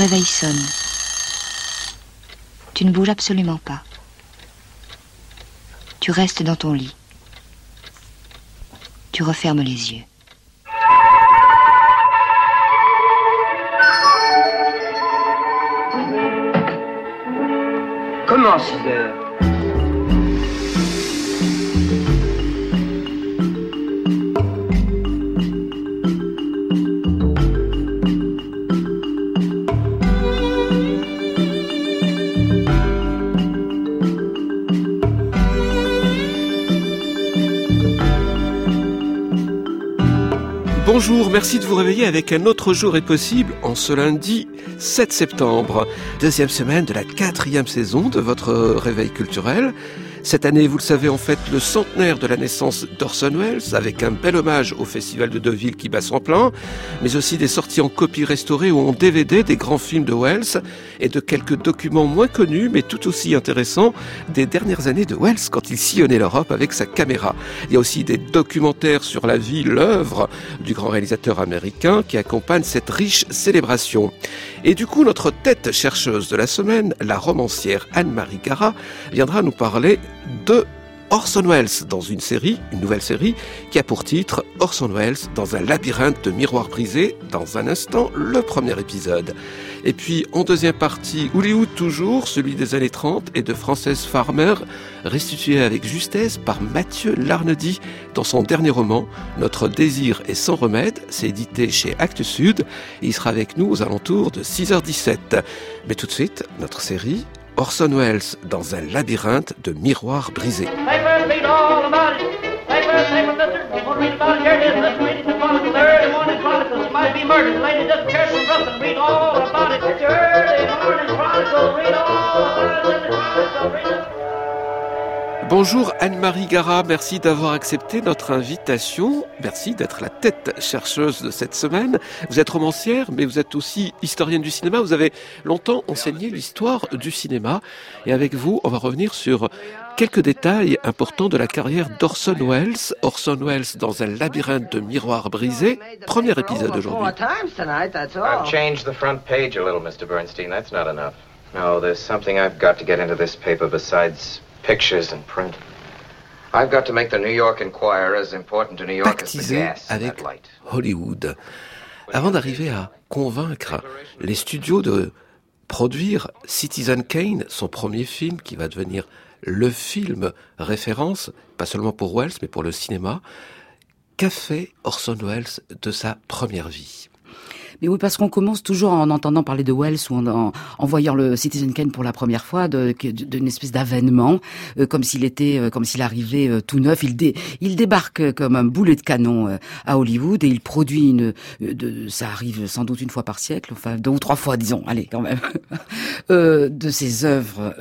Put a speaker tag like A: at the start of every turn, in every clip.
A: réveil sonne. Tu ne bouges absolument pas. Tu restes dans ton lit. Tu refermes les yeux.
B: Comment 6 heures?
C: Bonjour, merci de vous réveiller avec Un autre jour est possible en ce lundi 7 septembre. Deuxième semaine de la 4e saison de votre réveil culturel. Cette année, vous le savez, on fête le centenaire de la naissance d'Orson Welles avec un bel hommage au Festival de Deauville qui bat son plein, mais aussi des sorties en copie restaurée ou en DVD des grands films de Welles et de quelques documents moins connus mais tout aussi intéressants des dernières années de Welles quand il sillonnait l'Europe avec sa caméra. Il y a aussi des documentaires sur la vie, l'œuvre du grand réalisateur américain qui accompagne cette riche célébration. Et du coup, notre tête chercheuse de la semaine, la romancière Anne-Marie Gara, viendra nous parler de Orson Welles dans une nouvelle série, qui a pour titre Orson Welles dans un labyrinthe de miroirs brisés. Dans un instant, le premier épisode. Et puis, en deuxième partie, Hollywood toujours, celui des années 30 et de Frances Farmer, restitué avec justesse par Mathieu Larnedy dans son dernier roman, Notre désir est sans remède. C'est édité chez Actes Sud et il sera avec nous aux alentours de 6h17. Mais tout de suite, notre série Orson Welles dans un labyrinthe de miroirs brisés. Bonjour Anne-Marie Gara, merci d'avoir accepté notre invitation. Merci d'être la tête chercheuse de cette semaine. Vous êtes romancière, mais vous êtes aussi historienne du cinéma. Vous avez longtemps enseigné l'histoire du cinéma. Et avec vous, on va revenir sur quelques détails importants de la carrière d'Orson Welles. Orson Welles dans un labyrinthe de miroirs brisés. Premier épisode aujourd'hui.
D: I've changed the front page a little, Mr. Bernstein. That's not enough. No, there's something I've got to get into this paper besides pictures and print. I've got to make the New York Enquirer as important to New York as the gas in that light.
C: Hollywood. Avant d'arriver à convaincre les studios de produire Citizen Kane, son premier film qui va devenir le film référence, pas seulement pour Welles, mais pour le cinéma, qu'a fait Orson Welles de sa première vie ?
E: Mais oui, parce qu'on commence toujours en entendant parler de Welles ou en voyant le Citizen Kane pour la première fois d'une espèce d'avènement, comme s'il arrivait tout neuf. Il débarque comme un boulet de canon à Hollywood et il produit ça arrive sans doute une fois par siècle, enfin 2 ou 3 fois, disons, allez quand même, de ses œuvres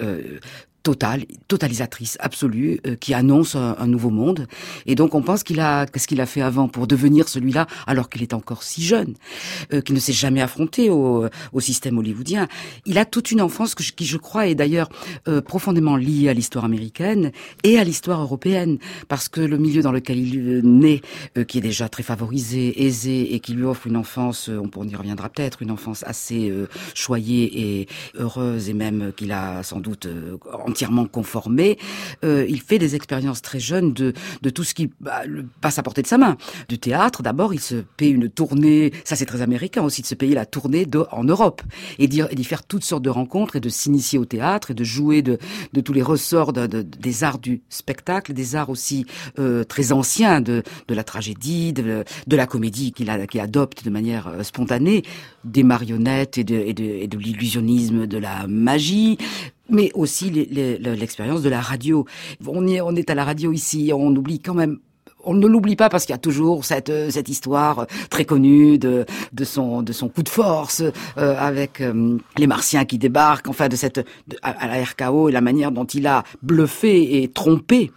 E: totalisatrice absolue, qui annonce un nouveau monde. Et donc on pense qu'est-ce qu'il a fait avant pour devenir celui-là, alors qu'il est encore si jeune, qu'il ne s'est jamais affronté au système hollywoodien. Il a toute une enfance qui je crois est d'ailleurs profondément liée à l'histoire américaine et à l'histoire européenne, parce que le milieu dans lequel il naît, qui est déjà très favorisé, aisé, et qui lui offre une enfance, on y reviendra peut-être, une enfance assez choyée et heureuse, et même qu'il a sans doute entièrement conformé, il fait des expériences très jeunes de tout ce qui passe à portée de sa main. Du théâtre, d'abord, il se paye une tournée, ça c'est très américain aussi, de se payer la tournée en Europe, et d'y faire toutes sortes de rencontres, et de s'initier au théâtre, et de jouer de tous les ressorts des arts du spectacle, des arts aussi très anciens, de la tragédie, de la comédie qu'il adopte de manière spontanée, des marionnettes et de l'illusionnisme, de la magie, mais aussi l'expérience de la radio. On est à la radio ici, on oublie quand même. On ne l'oublie pas parce qu'il y a toujours cette histoire très connue de son coup de force avec les Martiens qui débarquent, enfin à la RKO, et la manière dont il a bluffé et trompé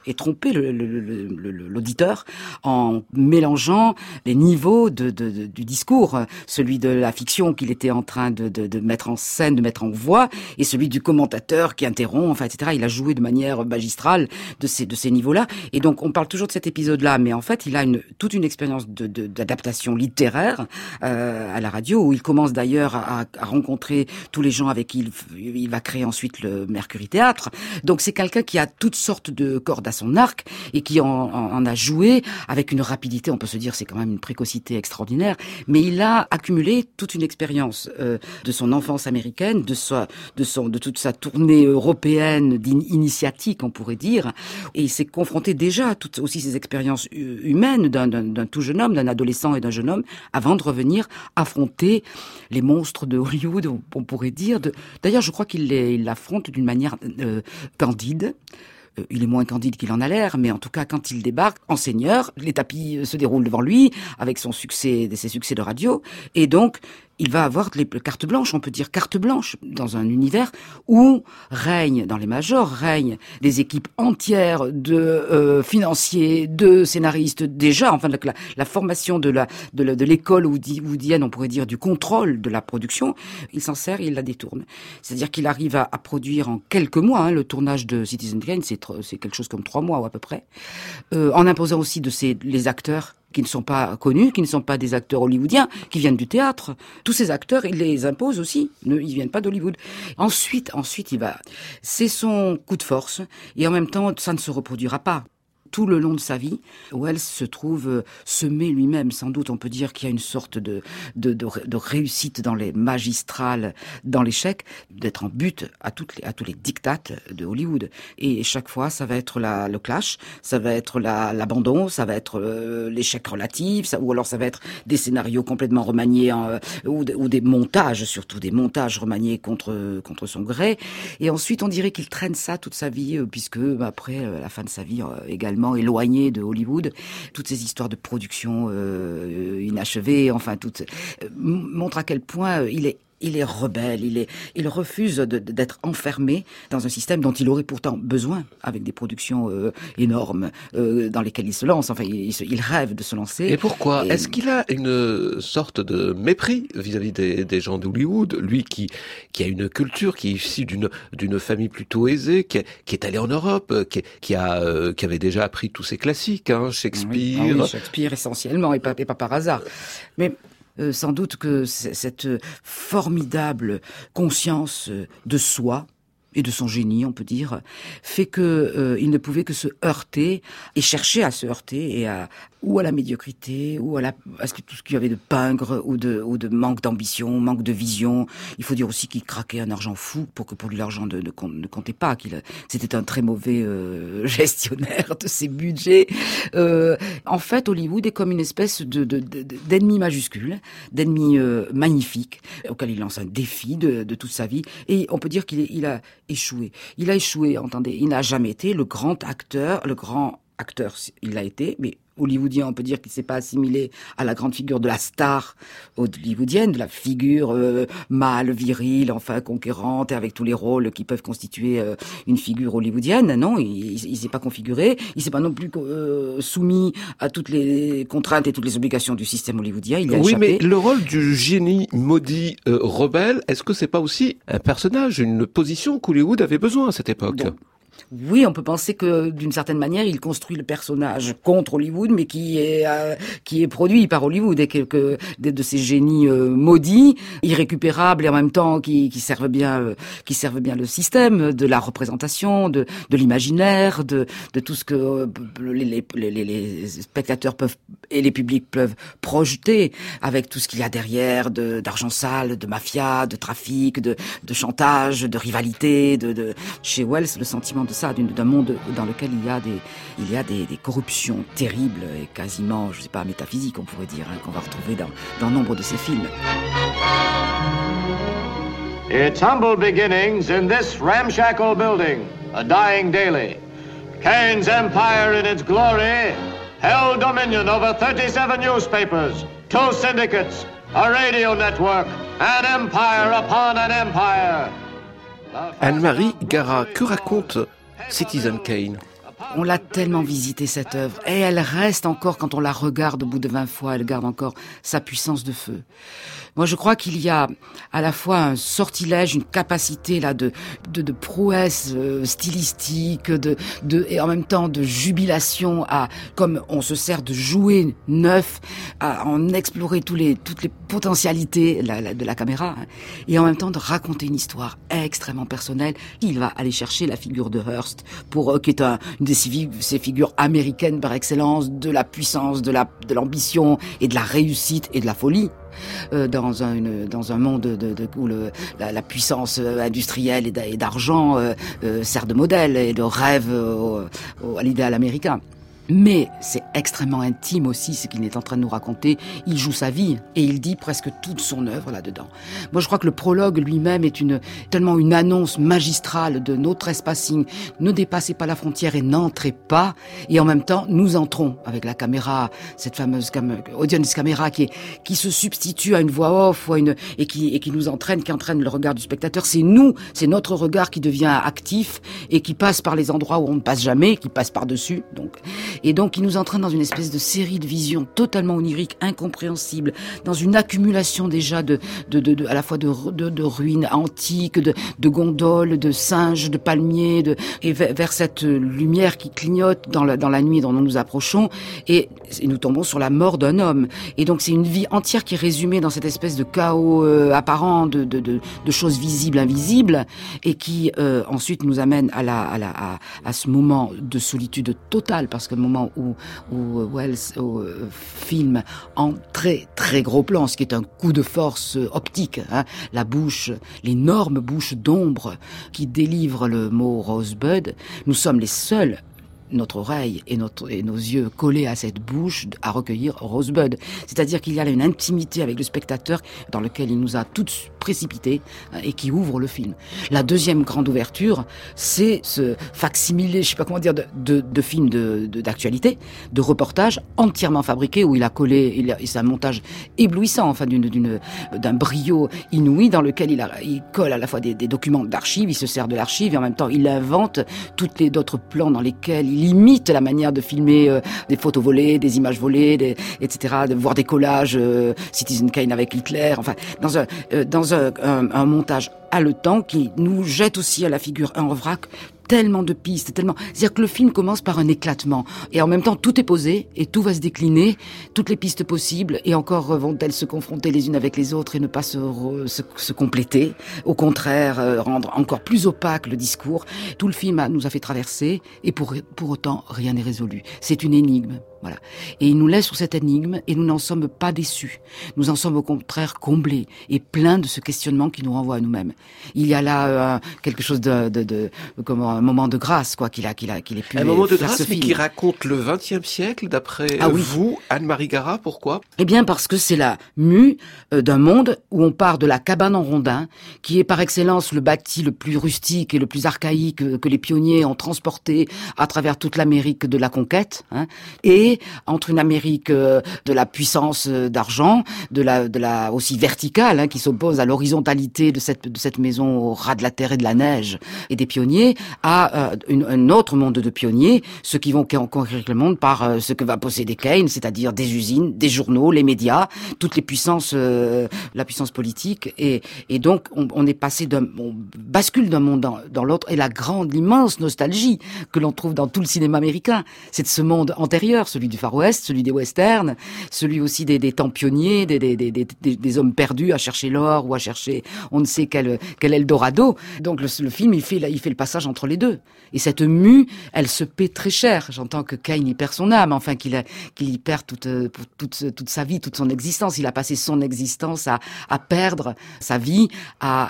E: l'auditeur en mélangeant les niveaux du discours, celui de la fiction qu'il était en train de mettre en scène, de mettre en voix, et celui du commentateur qui interrompt, enfin etc. Il a joué de manière magistrale de ces niveaux-là, et donc on parle toujours de cet épisode-là là, mais en fait, il a toute une expérience d'adaptation littéraire à la radio, où il commence d'ailleurs à rencontrer tous les gens avec qui il va créer ensuite le Mercury Théâtre. Donc c'est quelqu'un qui a toutes sortes de cordes à son arc et qui en a joué avec une rapidité, on peut se dire c'est quand même une précocité extraordinaire, mais il a accumulé toute une expérience de son enfance américaine, de toute sa tournée européenne initiatique, on pourrait dire, et il s'est confronté déjà à toutes aussi ces expériences humaines d'un tout jeune homme, d'un adolescent et d'un jeune homme, avant de revenir affronter les monstres de Hollywood, on pourrait dire. D'ailleurs, je crois qu'il l'affronte d'une manière candide. Il est moins candide qu'il en a l'air, mais en tout cas, quand il débarque en seigneur, les tapis se déroulent devant lui, avec ses succès de radio, et donc, il va avoir carte blanche, on peut dire carte blanche, dans un univers où dans les majors, règnent des équipes entières de financiers, de scénaristes, déjà, enfin, la formation de l'école woodienne, on pourrait dire, du contrôle de la production, il s'en sert et il la détourne. C'est-à-dire qu'il arrive à produire en quelques mois, le tournage de Citizen Kane, c'est quelque chose comme 3 mois ou à peu près, en imposant aussi les acteurs qui ne sont pas connus, qui ne sont pas des acteurs hollywoodiens, qui viennent du théâtre. Tous ces acteurs, il les impose aussi. Ils viennent pas d'Hollywood. Ensuite, c'est son coup de force. Et en même temps, ça ne se reproduira pas. Tout le long de sa vie, Wells se trouve semé lui-même. Sans doute, on peut dire qu'il y a une sorte de réussite dans les magistrales, dans l'échec, d'être en but à tous les diktats de Hollywood. Et chaque fois, ça va être le clash, ça va être l'abandon, ça va être l'échec relatif, ou alors ça va être des scénarios complètement remaniés, ou des montages, surtout des montages remaniés contre son gré. Et ensuite, on dirait qu'il traîne ça toute sa vie, puisque après la fin de sa vie également, éloigné de Hollywood, toutes ces histoires de production inachevées, enfin montrent à quel point il est rebelle, il refuse d'être enfermé dans un système dont il aurait pourtant besoin, avec des productions énormes dans lesquelles il se lance. Enfin, il rêve de se lancer.
C: Et pourquoi ? Est-ce qu'il a une sorte de mépris vis-à-vis des gens d'Hollywood, lui qui a une culture, qui est issu d'une famille plutôt aisée, qui est allé en Europe, qui avait déjà appris tous ces classiques, Shakespeare.
E: Oui, Shakespeare essentiellement, et pas par hasard. Mais sans doute que cette formidable conscience de soi et de son génie, on peut dire, fait que il ne pouvait que se heurter et chercher à se heurter ou à la médiocrité, ou à tout ce qu'il y avait de pingre, ou de manque d'ambition, manque de vision. Il faut dire aussi qu'il craquait un argent fou, pour lui l'argent ne comptait pas, c'était un très mauvais gestionnaire de ses budgets. En fait, Hollywood est comme une espèce d'ennemi majuscule, d'ennemi magnifique, auquel il lance un défi de toute sa vie, et on peut dire qu'il a échoué. Il a échoué, entendez, il n'a jamais été le grand acteur, il l'a été, mais hollywoodien, on peut dire qu'il s'est pas assimilé à la grande figure de la star hollywoodienne, de la figure mâle, virile, enfin conquérante, avec tous les rôles qui peuvent constituer une figure hollywoodienne. Non, il s'est pas configuré, il s'est pas non plus soumis à toutes les contraintes et toutes les obligations du système hollywoodien. Il y a échappé.
C: Mais le rôle du génie maudit rebelle, est-ce que c'est pas aussi un personnage, une position qu'Hollywood avait besoin à cette époque ?
E: Oui, on peut penser que d'une certaine manière, il construit le personnage contre Hollywood, mais qui est produit par Hollywood, et quelques de ces génies maudits, irrécupérables, et en même temps qui servent bien le système de la représentation, de l'imaginaire, de tout ce que les spectateurs peuvent et les publics peuvent projeter, avec tout ce qu'il y a derrière d'argent sale, de mafia, de trafic, de chantage, de rivalité, chez Wells, le sentiment de ça, d'un monde dans lequel il y a des corruptions terribles et quasiment, je sais pas, métaphysiques, on pourrait dire, qu'on va retrouver dans nombre de ses films.
B: Its humble beginnings in this ramshackle building, a dying daily. Kane's empire in its glory held dominion over 37 newspapers, 2 syndicates, a radio network, an empire upon an empire.
C: Anne-Marie Gara, que raconte Citizen Kane ?
E: On l'a tellement visité cette œuvre, et elle reste encore, quand on la regarde au bout de 20 fois, elle garde encore sa puissance de feu. Moi, je crois qu'il y a à la fois un sortilège, une capacité là de prouesse stylistique, et en même temps de jubilation comme on se sert de jouets neufs, à en explorer toutes les potentialités de la caméra, hein, et en même temps de raconter une histoire extrêmement personnelle. Il va aller chercher la figure de Hearst qui est une de ces figures américaines par excellence, de la puissance, de l'ambition et de la réussite et de la folie. Dans un monde où la puissance industrielle et d'argent sert de modèle et de rêve à l'idéal américain. Mais c'est extrêmement intime aussi ce qu'il est en train de nous raconter. Il joue sa vie et il dit presque toute son œuvre là-dedans. Moi, je crois que le prologue lui-même est tellement une annonce magistrale de notre espacing. Ne dépassez pas la frontière et n'entrez pas. Et en même temps, nous entrons avec la caméra, cette fameuse audience caméra qui se substitue à une voix off et qui nous entraîne, qui entraîne le regard du spectateur. C'est nous, c'est notre regard qui devient actif et qui passe par les endroits où on ne passe jamais, qui passe par-dessus. Et donc, il nous entraîne dans une espèce de série de visions totalement oniriques, incompréhensibles, dans une accumulation déjà à la fois de ruines antiques, de gondoles, de singes, de palmiers, et vers cette lumière qui clignote dans la nuit dont nous nous approchons, et nous tombons sur la mort d'un homme. Et donc, c'est une vie entière qui est résumée dans cette espèce de chaos apparent, de choses visibles, invisibles, et qui ensuite nous amène à ce moment de solitude totale, parce que le moment où Wells filme en très très gros plan, ce qui est un coup de force optique, hein, la bouche, l'énorme bouche d'ombre qui délivre le mot Rosebud, nous sommes les seuls, notre oreille et nos yeux collés à cette bouche, à recueillir Rosebud. C'est-à-dire qu'il y a une intimité avec le spectateur dans lequel il nous a tous précipités, hein, et qui ouvre le film. La deuxième grande ouverture, c'est ce facsimilé, je sais pas comment dire, de film d'actualité, de reportage entièrement fabriqué où il a collé, c'est un montage éblouissant, enfin d'un brio inouï dans lequel il colle à la fois des documents d'archives, il se sert de l'archive et en même temps il invente d'autres plans dans lesquels il imite la manière de filmer des photos volées, des images volées, etc., de voir des collages Citizen Kane avec Hitler, enfin dans un montage haletant qui nous jette aussi à la figure en vrac tellement de pistes, c'est-à-dire que le film commence par un éclatement et en même temps tout est posé et tout va se décliner, toutes les pistes possibles et encore vont-elles se confronter les unes avec les autres et ne pas se compléter, au contraire rendre encore plus opaque le discours. Tout le film nous a fait traverser et pour autant rien n'est résolu. C'est une énigme. Voilà. Et il nous laisse sur cette énigme et nous n'en sommes pas déçus. Nous en sommes au contraire comblés et pleins de ce questionnement qui nous renvoie à nous-mêmes. Il y a là quelque chose comme un moment de grâce, quoi, qu'il ait pu
C: un moment de
E: faire
C: grâce,
E: ce
C: mais
E: film.
C: qui raconte le XXe siècle, d'après vous, Anne-Marie Garat. Pourquoi?
E: Eh bien, parce que c'est la mue d'un monde où on part de la cabane en rondin, qui est par excellence le bâti le plus rustique et le plus archaïque que les pionniers ont transporté à travers toute l'Amérique de la conquête, hein, et entre une Amérique de la puissance d'argent, de la aussi verticale, hein, qui s'oppose à l'horizontalité de cette maison au ras de la terre et de la neige et des pionniers, à un autre monde de pionniers, ceux qui vont conquérir le monde par ce que va posséder Kane, c'est-à-dire des usines, des journaux, les médias, toutes les puissances, la puissance politique, et donc on est passé on bascule d'un monde dans l'autre, et l'immense nostalgie que l'on trouve dans tout le cinéma américain, c'est de ce monde antérieur, celui du Far West, celui des westerns, celui aussi des temps pionniers, des hommes perdus à chercher l'or ou à chercher on ne sait quel Eldorado. Donc le film il fait le passage entre les deux. Et cette mue, elle se paie très cher. J'entends que Kane y perd son âme, enfin qu'il y perd toute sa vie, toute son existence. Il a passé son existence à perdre sa vie, à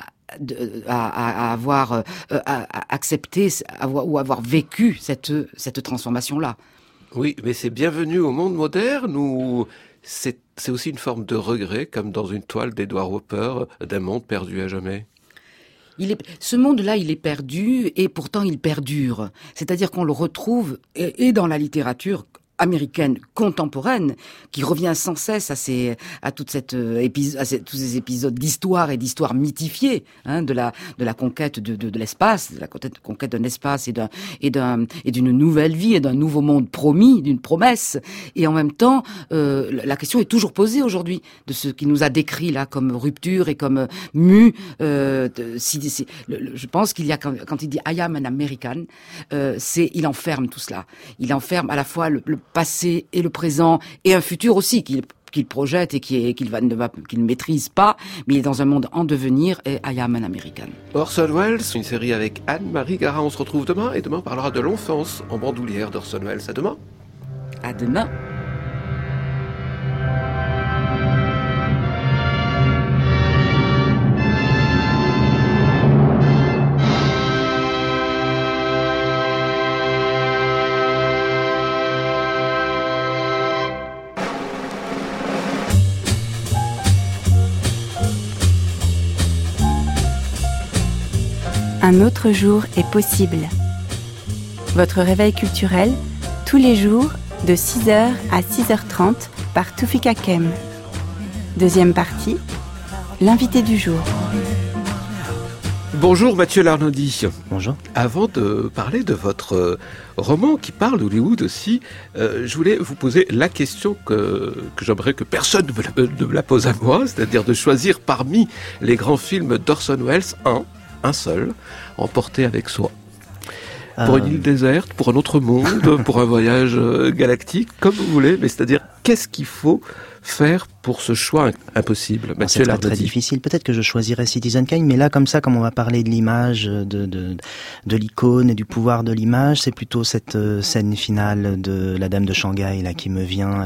E: avoir accepté ou avoir vécu cette transformation-là.
C: Oui, mais c'est bienvenu au monde moderne où c'est aussi une forme de regret, comme dans une toile d'Edward Hopper, d'un monde perdu à jamais.
E: Ce monde-là, il est perdu et pourtant il perdure. C'est-à-dire qu'on le retrouve et dans la littérature américaine contemporaine qui revient sans cesse à tous ces épisodes d'histoire et d'histoire mythifiée, de la conquête de l'espace, de la conquête d'un espace et d'une nouvelle vie et d'un nouveau monde promis, d'une promesse. Et en même temps, la question est toujours posée aujourd'hui de ce qui nous a décrit là comme rupture et comme mu. Je pense qu'il y a quand il dit I am an American, il enferme tout cela. Il enferme à la fois le passé et le présent et un futur aussi qu'il projette et qu'il ne maîtrise pas, mais il est dans un monde en devenir et I am an American.
C: Orson Welles, une série avec Anne-Marie Gara. On se retrouve demain et demain on parlera de l'enfance en bandoulière d'Orson Welles. À demain.
E: À demain.
F: Un autre jour est possible. Votre réveil culturel, tous les jours, de 6h à 6h30 par Toufik Kem. Deuxième partie, l'invité du jour.
C: Bonjour Mathieu Larnaudy.
G: Bonjour. Avant
C: de parler de votre roman qui parle d'Hollywood aussi, je voulais vous poser la question que j'aimerais que personne ne me la pose à moi, c'est-à-dire de choisir parmi les grands films d'Orson Welles un seul, emporté avec soi. Pour une île déserte, pour un autre monde, pour un voyage galactique, comme vous voulez, mais c'est-à-dire, qu'est-ce qu'il faut faire pour ce choix impossible?
G: C'est très difficile. Peut-être que je choisirais Citizen Kane, mais là, comme on va parler de l'image, de l'icône et du pouvoir de l'image, c'est plutôt cette scène finale de La Dame de Shanghai, là, qui me vient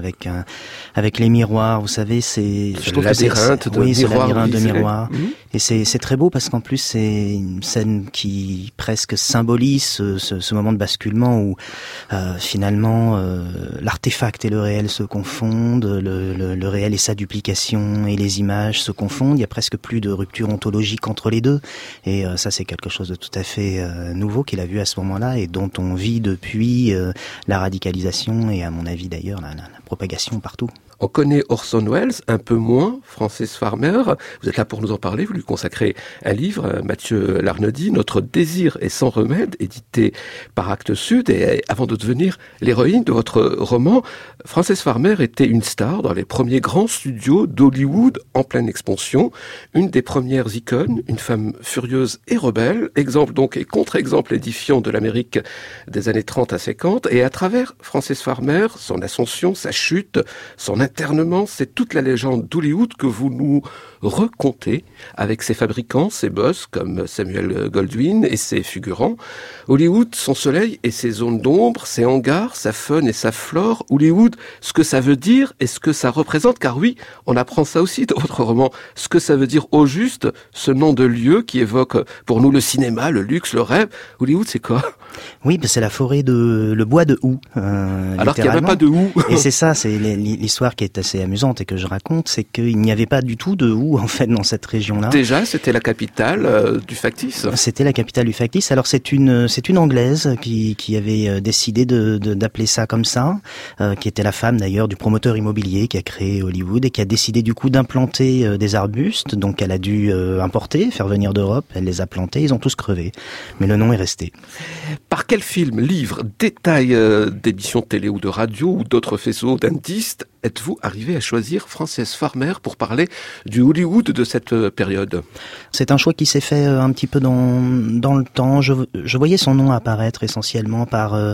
G: avec les miroirs. Vous savez, c'est
C: le labyrinthe de miroirs.
G: Et c'est très beau parce qu'en plus, c'est une scène qui presque symbolise ce moment de basculement où, finalement, l'artefact et le réel se confondent, le réel et sa duplication et les images se confondent. Il y a presque plus de rupture ontologique entre les deux. Et ça, c'est quelque chose de tout à fait nouveau qu'il a vu à ce moment-là et dont on vit depuis la radicalisation et, à mon avis d'ailleurs, la propagation partout.
C: On connaît Orson Welles, un peu moins Frances Farmer. Vous êtes là pour nous en parler, vous lui consacrez un livre, Mathieu Larnaudy, Notre désir est sans remède, édité par Actes Sud. Et avant de devenir l'héroïne de votre roman, Frances Farmer était une star dans les premiers grands studios d'Hollywood en pleine expansion. Une des premières icônes, une femme furieuse et rebelle, exemple donc et contre-exemple édifiant de l'Amérique des années 30 à 50. Et à travers Frances Farmer, son ascension, sa chute, son internement, c'est toute la légende d'Hollywood que vous nous recontez avec ses fabricants, ses boss comme Samuel Goldwyn et ses figurants. Hollywood, son soleil et ses zones d'ombre, ses hangars, sa faune et sa flore. Hollywood, ce que ça veut dire et ce que ça représente, car oui, on apprend ça aussi dans votre roman, ce que ça veut dire au juste, ce nom de lieu qui évoque pour nous le cinéma, le luxe, le rêve. Hollywood, c'est quoi?
G: Oui, c'est la forêt le bois de houx.
C: Alors qu'il n'y avait pas de houx.
G: Et c'est ça, c'est l'histoire qui est assez amusante et que je raconte, c'est qu'il n'y avait pas du tout de houx en fait dans cette région-là.
C: Déjà, c'était la capitale du factice.
G: C'était la capitale du factice. Alors c'est une Anglaise qui avait décidé d'appeler ça comme ça, qui était la femme d'ailleurs du promoteur immobilier qui a créé Hollywood et qui a décidé du coup d'implanter des arbustes. Donc elle a dû importer, faire venir d'Europe. Elle les a plantés, ils ont tous crevé. Mais le nom est resté.
C: Par quel film, livre, détail d'émissions télé ou de radio ou d'autres faisceaux d'indices êtes-vous arrivé à choisir Frances Farmer pour parler du Hollywood de cette période?
G: C'est un choix qui s'est fait un petit peu dans le temps. Je voyais son nom apparaître essentiellement par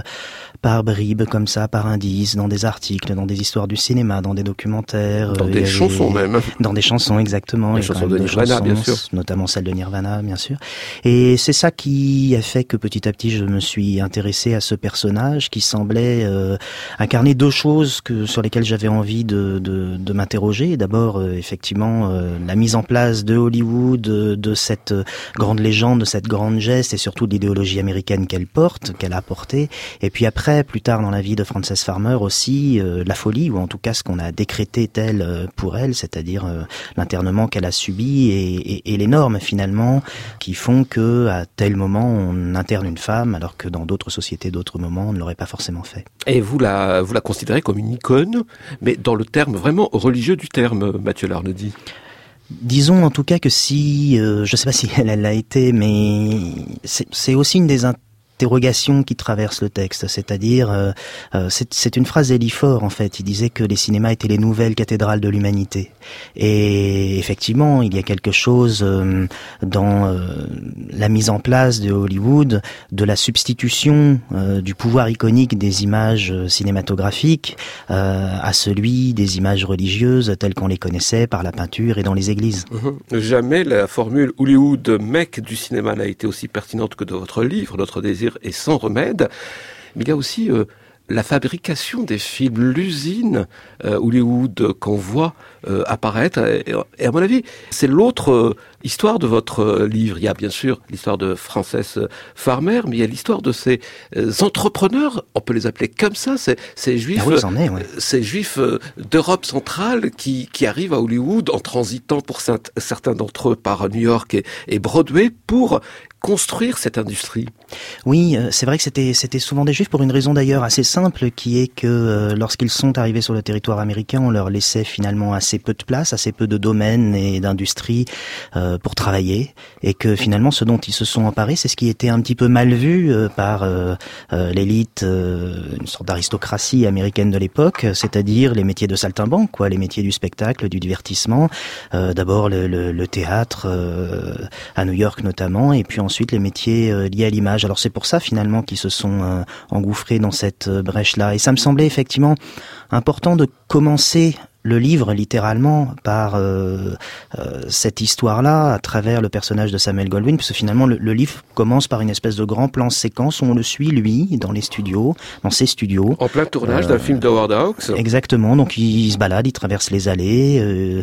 G: bribes comme ça, par indices, dans des articles, dans des histoires du cinéma, dans des documentaires.
C: Dans des chansons même.
G: Dans des chansons, exactement.
C: Les chansons de Nirvana, bien sûr.
G: Notamment celle de Nirvana, bien sûr. Et c'est ça qui a fait que petit à petit je me suis intéressé à ce personnage qui semblait incarner deux choses sur lesquelles j'avais envie de m'interroger. D'abord, effectivement, la mise en place de Hollywood, de cette grande légende, de cette grande geste, et surtout de l'idéologie américaine qu'elle a portée. Et puis après, plus tard dans la vie de Frances Farmer aussi, la folie, ou en tout cas ce qu'on a décrété tel pour elle, c'est-à-dire l'internement qu'elle a subi et les normes finalement qui font que à tel moment on interne une femme alors que dans d'autres sociétés, d'autres moments, on ne l'aurait pas forcément fait.
C: Et vous la considérez comme une icône, mais dans le terme vraiment religieux du terme, Mathieu Larnedy.
G: Disons en tout cas que si, je ne sais pas si elle l'a été, mais c'est aussi une des interrogation qui traverse le texte, c'est-à-dire c'est une phrase d'Elifort en fait. Il disait que les cinémas étaient les nouvelles cathédrales de l'humanité. Et effectivement, il y a quelque chose dans la mise en place de Hollywood, de la substitution du pouvoir iconique des images cinématographiques à celui des images religieuses telles qu'on les connaissait par la peinture et dans les églises.
C: Jamais la formule Hollywood mec du cinéma n'a été aussi pertinente que de votre livre, Notre désir est sans remède. Mais il y a aussi la fabrication des films, l'usine Hollywood qu'on voit apparaître. Et à mon avis, c'est l'autre histoire de votre livre. Il y a bien sûr l'histoire de Frances Farmer, mais il y a l'histoire de ces entrepreneurs, on peut les appeler comme ça, ces juifs, ces juifs d'Europe centrale qui arrivent à Hollywood en transitant pour certains d'entre eux par New York et Broadway pour construire cette industrie.
G: Oui, c'est vrai que c'était souvent des juifs pour une raison d'ailleurs assez simple, qui est que lorsqu'ils sont arrivés sur le territoire américain, on leur laissait finalement assez peu de place, assez peu de domaines et d'industries pour travailler, et que finalement ce dont ils se sont emparés, c'est ce qui était un petit peu mal vu par l'élite, une sorte d'aristocratie américaine de l'époque, c'est-à-dire les métiers de saltimbanque, les métiers du spectacle, du divertissement, d'abord le théâtre à New York notamment, et puis ensuite les métiers liés à l'image. Alors c'est pour ça finalement qu'ils se sont engouffrés dans cette brèche-là. Et ça me semblait effectivement important de commencer le livre littéralement par cette histoire-là à travers le personnage de Samuel Goldwyn, parce que finalement le livre commence par une espèce de grand plan séquence où on le suit lui dans les studios, dans ses studios.
C: En plein tournage d'un film d'Howard Hawks.
G: Exactement, donc il se balade, il traverse les allées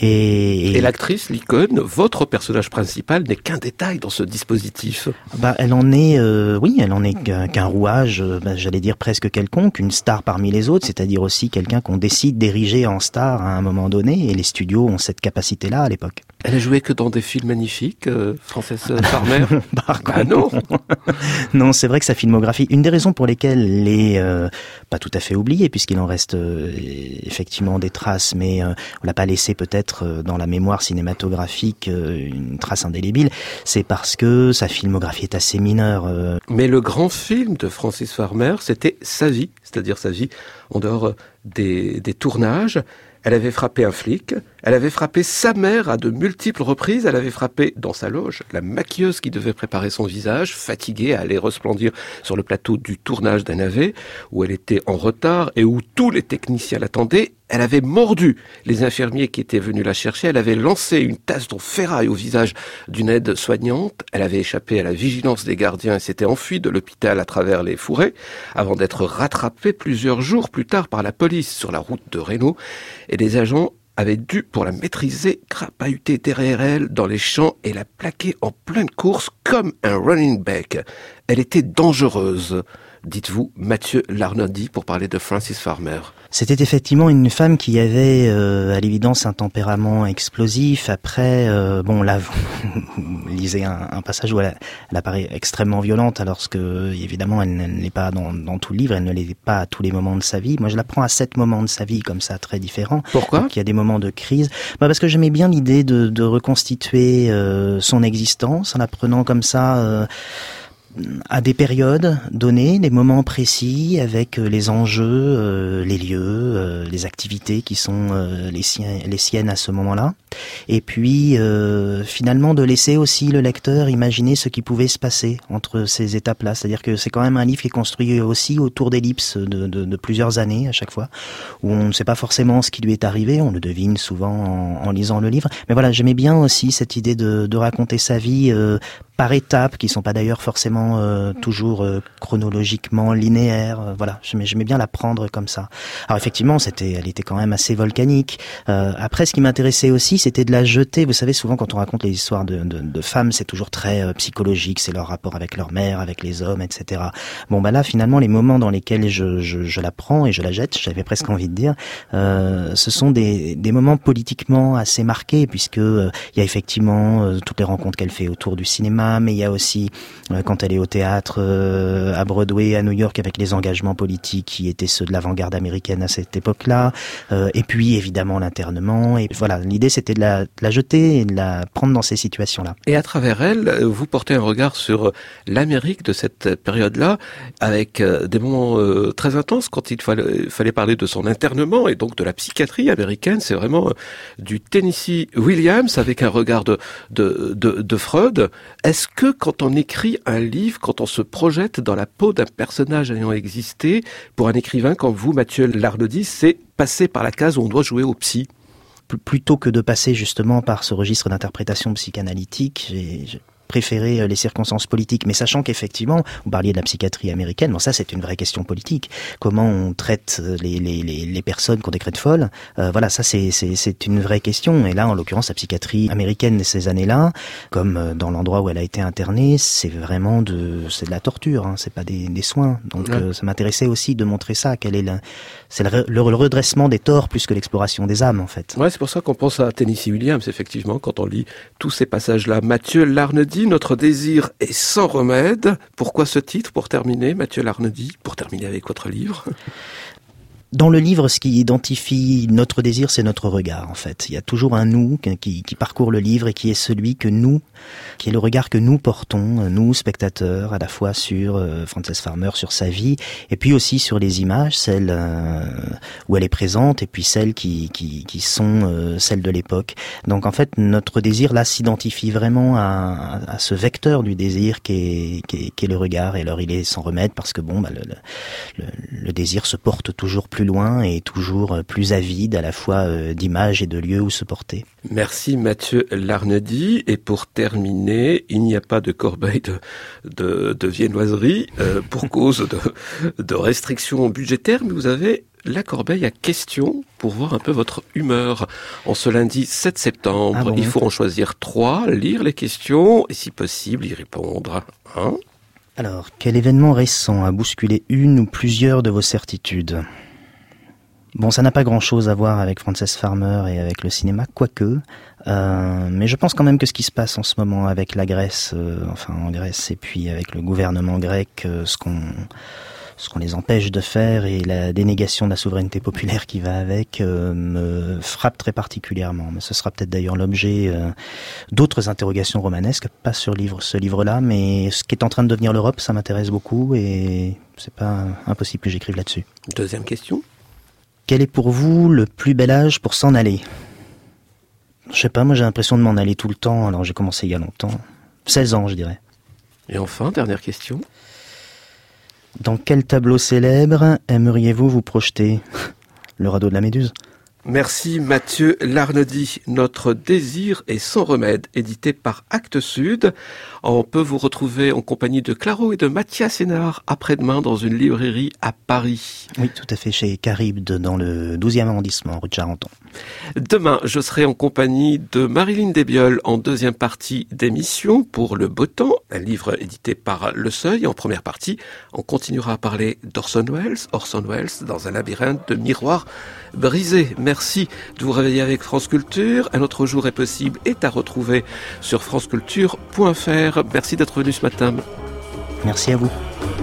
G: et
C: l'actrice, l'icône, votre personnage principal n'est qu'un détail dans ce dispositif.
G: Elle en est, elle en est qu'un rouage, j'allais dire presque quelconque, une star parmi les autres, c'est-à-dire aussi quelqu'un qu'on décide d'ériger en star à un moment donné, et les studios ont cette capacité-là à l'époque.
C: Elle a joué que dans des films magnifiques, Frances Farmer. Non.
G: Non, c'est vrai que sa filmographie, une des raisons pour lesquelles elle est pas tout à fait oubliée, puisqu'il en reste effectivement des traces, mais on l'a pas laissé peut-être dans la mémoire cinématographique une trace indélébile, c'est parce que sa filmographie est assez mineure.
C: Mais le grand film de Frances Farmer, c'était sa vie, c'est-à-dire sa vie en dehors des tournages. Elle avait frappé un flic, elle avait frappé sa mère à de multiples reprises, elle avait frappé dans sa loge la maquilleuse qui devait préparer son visage, fatiguée à aller resplendir sur le plateau du tournage d'un AV, où elle était en retard et où tous les techniciens l'attendaient. Elle avait mordu les infirmiers qui étaient venus la chercher, elle avait lancé une tasse de ferraille au visage d'une aide-soignante, elle avait échappé à la vigilance des gardiens et s'était enfuie de l'hôpital à travers les fourrés, avant d'être rattrapée plusieurs jours plus tard par la police sur la route de Reno, et les agents avaient dû, pour la maîtriser, crapahuter derrière elle dans les champs et la plaquer en pleine course comme un running back. Elle était dangereuse, dites-vous, Mathieu Larnedy, pour parler de Frances Farmer.
G: C'était effectivement une femme qui avait à l'évidence un tempérament explosif. Après, là, vous lisez un passage où elle apparaît extrêmement violente, alors que évidemment elle ne l'est pas dans tout le livre, elle ne l'est pas à tous les moments de sa vie. Moi je la prends à 7 moments de sa vie comme ça, très différents.
C: Pourquoi ?
G: Donc il y a des moments de crise. Parce que j'aimais bien l'idée de reconstituer son existence en la prenant comme ça... à des périodes données, des moments précis, avec les enjeux, les lieux, les activités qui sont les siennes à ce moment-là. Et puis finalement de laisser aussi le lecteur imaginer ce qui pouvait se passer entre ces étapes-là. C'est-à-dire que c'est quand même un livre qui est construit aussi autour d'ellipses de plusieurs années à chaque fois, où on ne sait pas forcément ce qui lui est arrivé, on le devine souvent en lisant le livre. Mais voilà, j'aimais bien aussi cette idée de raconter sa vie par étapes, qui sont pas d'ailleurs forcément toujours chronologiquement linéaires. Voilà, j'aimais bien la prendre comme ça. Alors effectivement, elle était quand même assez volcanique. Après, ce qui m'intéressait aussi, c'était de la jeter. Vous savez, souvent quand on raconte les histoires de femmes, c'est toujours très psychologique, c'est leur rapport avec leur mère, avec les hommes, etc. Bon, bah là, finalement, les moments dans lesquels je la prends et je la jette, j'avais presque envie de dire, ce sont des moments politiquement assez marqués, puisque il y a effectivement toutes les rencontres qu'elle fait autour du cinéma, mais il y a aussi quand elle est au théâtre à Broadway, à New York, avec les engagements politiques qui étaient ceux de l'avant-garde américaine à cette époque-là, et puis évidemment l'internement. Et voilà, l'idée c'était de la jeter et de la prendre dans ces situations-là.
C: Et à travers elle, vous portez un regard sur l'Amérique de cette période-là, avec des moments très intenses quand il fallait parler de son internement et donc de la psychiatrie américaine. C'est vraiment du Tennessee Williams avec un regard de Freud. Est-ce que quand on écrit un livre, quand on se projette dans la peau d'un personnage ayant existé, pour un écrivain comme vous, Mathieu Larnedy, c'est passer par la case où on doit jouer au psy?
G: Plutôt que de passer justement par ce registre d'interprétation psychanalytique, j'ai préféré les circonstances politiques, mais sachant qu'effectivement, vous parliez de la psychiatrie américaine, bon ça c'est une vraie question politique. Comment on traite les personnes qu'on décrète folles, voilà, ça c'est une vraie question. Et là, en l'occurrence, la psychiatrie américaine de ces années-là, comme dans l'endroit où elle a été internée, c'est vraiment de la torture, hein, c'est pas des soins. Donc ça m'intéressait aussi de montrer ça, c'est le redressement des torts plus que l'exploration des âmes en fait.
C: Ouais, c'est pour ça qu'on pense à Tennessee Williams effectivement quand on lit tous ces passages-là. Mathieu Larnedy, notre désir est sans remède. Pourquoi ce titre pour terminer, Mathieu Larnedy, pour terminer avec votre livre?
G: Dans le livre, ce qui identifie notre désir, c'est notre regard, en fait. Il y a toujours un nous qui parcourt le livre et qui est celui qui est le regard que nous portons, nous, spectateurs, à la fois sur Frances Farmer, sur sa vie, et puis aussi sur les images, celles où elle est présente, et puis celles qui sont celles de l'époque. Donc, en fait, notre désir, là, s'identifie vraiment à ce vecteur du désir qui est le regard. Et alors, il est sans remède parce que, bon, bah, le désir se porte toujours plus loin et toujours plus avide à la fois d'images et de lieux où se porter.
C: Merci Mathieu Larnedy. Et pour terminer, il n'y a pas de corbeille de viennoiserie pour cause de restrictions budgétaires, mais vous avez la corbeille à questions pour voir un peu votre humeur. En ce lundi 7 septembre, ah bon, il faut en choisir 3, lire les questions et si possible y répondre.
G: Alors, quel événement récent a bousculé une ou plusieurs de vos certitudes ? Bon, ça n'a pas grand-chose à voir avec Frances Farmer et avec le cinéma, quoique. Mais je pense quand même que ce qui se passe en ce moment avec la Grèce, en Grèce, et puis avec le gouvernement grec, ce qu'on les empêche de faire et la dénégation de la souveraineté populaire qui va avec, me frappe très particulièrement. Mais ce sera peut-être d'ailleurs l'objet d'autres interrogations romanesques, pas sur ce livre-là, mais ce qui est en train de devenir l'Europe, ça m'intéresse beaucoup et c'est pas impossible que j'écrive là-dessus.
C: Deuxième question.
G: Quel est pour vous le plus bel âge pour s'en aller ? Je sais pas, moi j'ai l'impression de m'en aller tout le temps, alors j'ai commencé il y a longtemps. 16 ans, je dirais.
C: Et enfin, dernière question.
G: Dans quel tableau célèbre aimeriez-vous vous projeter ? Le radeau de la Méduse ?
C: Merci Mathieu Larnedy. Notre désir est sans remède, édité par Actes Sud. On peut vous retrouver en compagnie de Claro et de Mathias Hénard après-demain dans une librairie à Paris.
G: Oui, tout à fait, chez Caribde, dans le 12e arrondissement, rue de Charenton.
C: Demain, je serai en compagnie de Marilyn Desbioles en deuxième partie d'émission pour Le Beau Temps, un livre édité par Le Seuil. En première partie, on continuera à parler d'Orson Welles dans un labyrinthe de miroirs brisés. Merci de vous réveiller avec France Culture. Un autre jour est possible est à retrouver sur franceculture.fr. Merci d'être venu ce matin.
G: Merci à vous.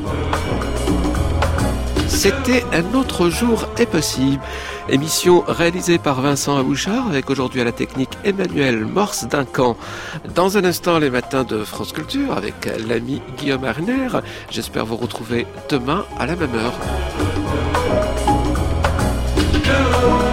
C: C'était Un autre jour est possible. Émission réalisée par Vincent Abouchard avec aujourd'hui à la technique Emmanuel Morse-Duncan. Dans un instant, les matins de France Culture avec l'ami Guillaume Arner. J'espère vous retrouver demain à la même heure.